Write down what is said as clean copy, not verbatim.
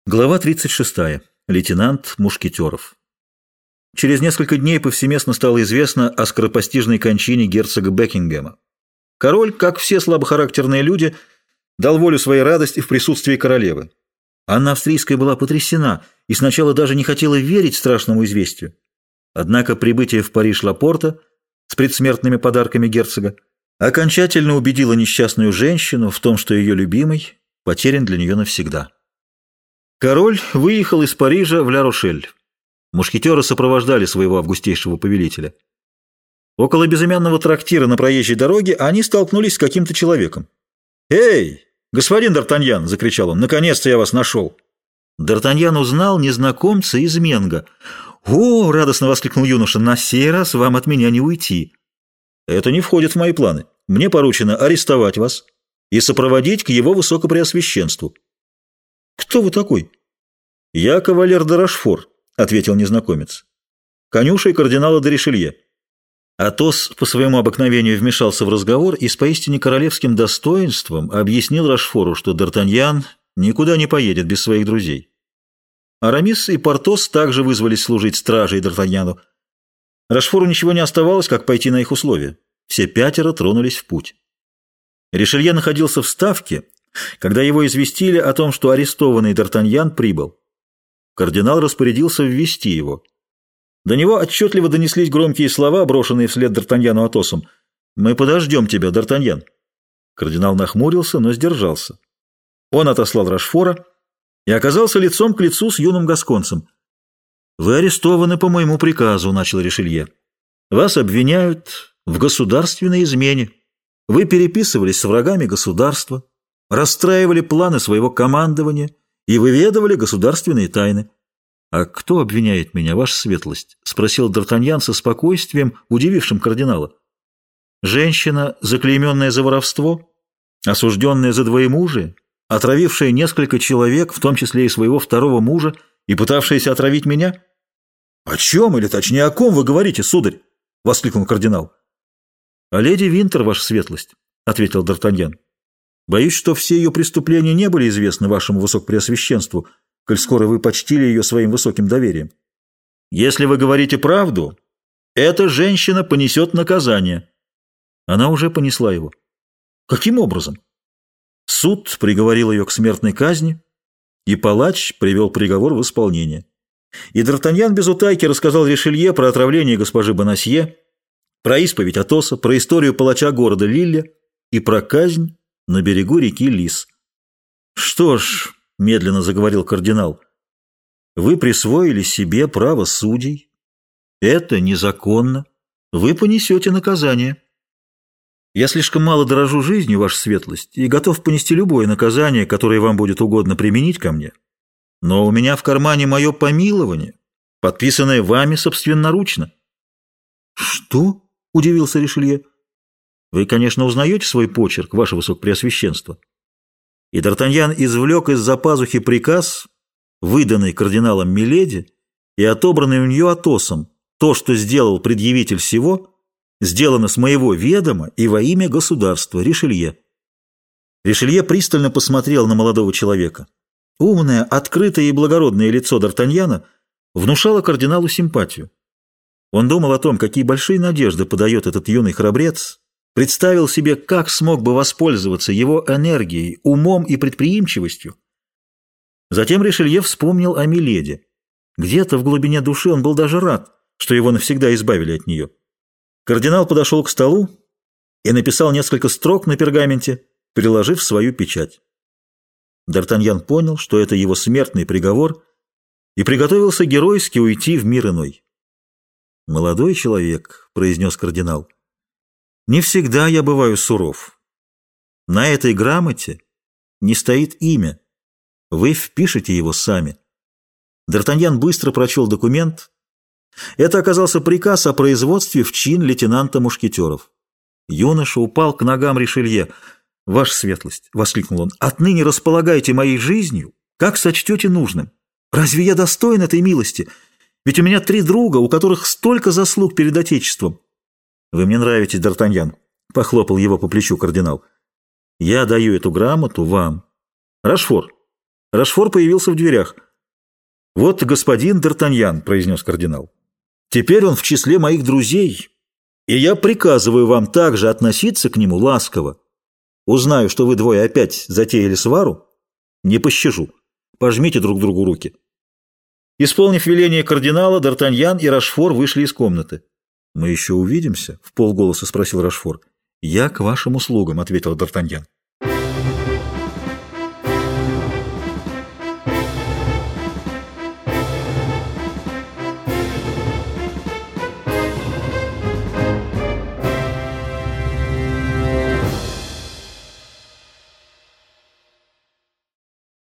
Глава 36. Лейтенант Мушкетеров. Через несколько дней повсеместно стало известно о скоропостижной кончине герцога Бекингема. Король, как все слабохарактерные люди, дал волю своей радости в присутствии королевы. Анна Австрийская была потрясена и сначала даже не хотела верить страшному известию. Однако прибытие в Париж Лапорта с предсмертными подарками герцога окончательно убедило несчастную женщину в том, что ее любимый потерян для нее навсегда. Король выехал из Парижа в Ля-Рошель. Мушкетеры сопровождали своего августейшего повелителя. Около безымянного трактира на проезжей дороге они столкнулись с каким-то человеком. «Эй, господин Д'Артаньян!» — закричал он. «Наконец-то я вас нашел!» Д'Артаньян узнал незнакомца из Менго. «О!» — радостно воскликнул юноша. «На сей раз вам от меня не уйти!» «Это не входит в мои планы. Мне поручено арестовать вас и сопроводить к его высокопреосвященству». «Кто вы такой?» «Я кавалер де Рашфор», — ответил незнакомец. «Конюшей кардинала де Ришелье». Атос по своему обыкновению вмешался в разговор и с поистине королевским достоинством объяснил Рашфору, что Д'Артаньян никуда не поедет без своих друзей. Арамис и Портос также вызвались служить стражей Д'Артаньяну. Рашфору ничего не оставалось, как пойти на их условия. Все пятеро тронулись в путь. Ришелье находился в Ставке, когда его известили о том, что арестованный Д'Артаньян прибыл. Кардинал распорядился ввести его. До него отчетливо донеслись громкие слова, брошенные вслед Д'Артаньяну Атосом. «Мы подождем тебя, Д'Артаньян». Кардинал нахмурился, но сдержался. Он отослал Рашфора и оказался лицом к лицу с юным гасконцем. «Вы арестованы по моему приказу», — начал Ришелье. «Вас обвиняют в государственной измене. Вы переписывались с врагами государства, расстраивали планы своего командования и выведывали государственные тайны». «А кто обвиняет меня, ваша светлость?» — спросил Д'Артаньян со спокойствием, удивившим кардинала. «Женщина, заклейменная за воровство, осужденная за двоемужие, отравившая несколько человек, в том числе и своего второго мужа, и пытавшаяся отравить меня?» «О чем, или точнее о ком вы говорите, сударь?» — воскликнул кардинал. «О леди Винтер, ваша светлость», — ответил Д'Артаньян. «Боюсь, что все ее преступления не были известны вашему высокопреосвященству, коль скоро вы почтили ее своим высоким доверием. Если вы говорите правду, эта женщина понесет наказание». Она уже понесла его. «Каким образом?» Суд приговорил ее к смертной казни, и палач привел приговор в исполнение. И Д'Артаньян без утайки рассказал Ришелье про отравление госпожи Бонасье, про исповедь Атоса, про историю палача города Лилля и про казнь на берегу реки Лис. «Что ж», — медленно заговорил кардинал, — «вы присвоили себе право судей. Это незаконно. Вы понесете наказание. Я слишком мало дорожу жизнью, ваша светлость, и готов понести любое наказание, которое вам будет угодно применить ко мне. Но у меня в кармане мое помилование, подписанное вами собственноручно». «Что?» — удивился Ришелье. «Вы, конечно, узнаете свой почерк, ваше высокопреосвященство». И Д'Артаньян извлек из-за пазухи приказ, выданный кардиналом Миледи и отобранный у нее Атосом. То, что сделал предъявитель сего, сделано с моего ведома и во имя государства, Ришелье. Ришелье пристально посмотрел на молодого человека. Умное, открытое и благородное лицо Д'Артаньяна внушало кардиналу симпатию. Он думал о том, какие большие надежды подает этот юный храбрец, представил себе, как смог бы воспользоваться его энергией, умом и предприимчивостью. Затем Ришелье вспомнил о Миледи. Где-то в глубине души он был даже рад, что его навсегда избавили от нее. Кардинал подошел к столу и написал несколько строк на пергаменте, приложив свою печать. Д'Артаньян понял, что это его смертный приговор, и приготовился геройски уйти в мир иной. «Молодой человек», — произнес кардинал, — «не всегда я бываю суров. На этой грамоте не стоит имя. Вы впишете его сами». Д'Артаньян быстро прочел документ. Это оказался приказ о производстве в чин лейтенанта Мушкетеров. Юноша упал к ногам Ришелье. «Ваша светлость», — воскликнул он, — «отныне располагайте моей жизнью, как сочтете нужным. Разве я достоин этой милости? Ведь у меня 3 друга, у которых столько заслуг перед Отечеством». «Вы мне нравитесь, Д'Артаньян», — похлопал его по плечу кардинал. «Я даю эту грамоту вам. Рашфор, Рашфор появился в дверях. «Вот господин Д'Артаньян», — произнес кардинал. «Теперь он в числе моих друзей, и я приказываю вам также относиться к нему ласково. Узнаю, что вы двое опять затеяли свару, не пощажу. Пожмите друг другу руки». Исполнив веление кардинала, Д'Артаньян и Рашфор вышли из комнаты. «Мы еще увидимся?» — вполголоса спросил Рашфор. «Я к вашим услугам», — ответил Д'Артаньян.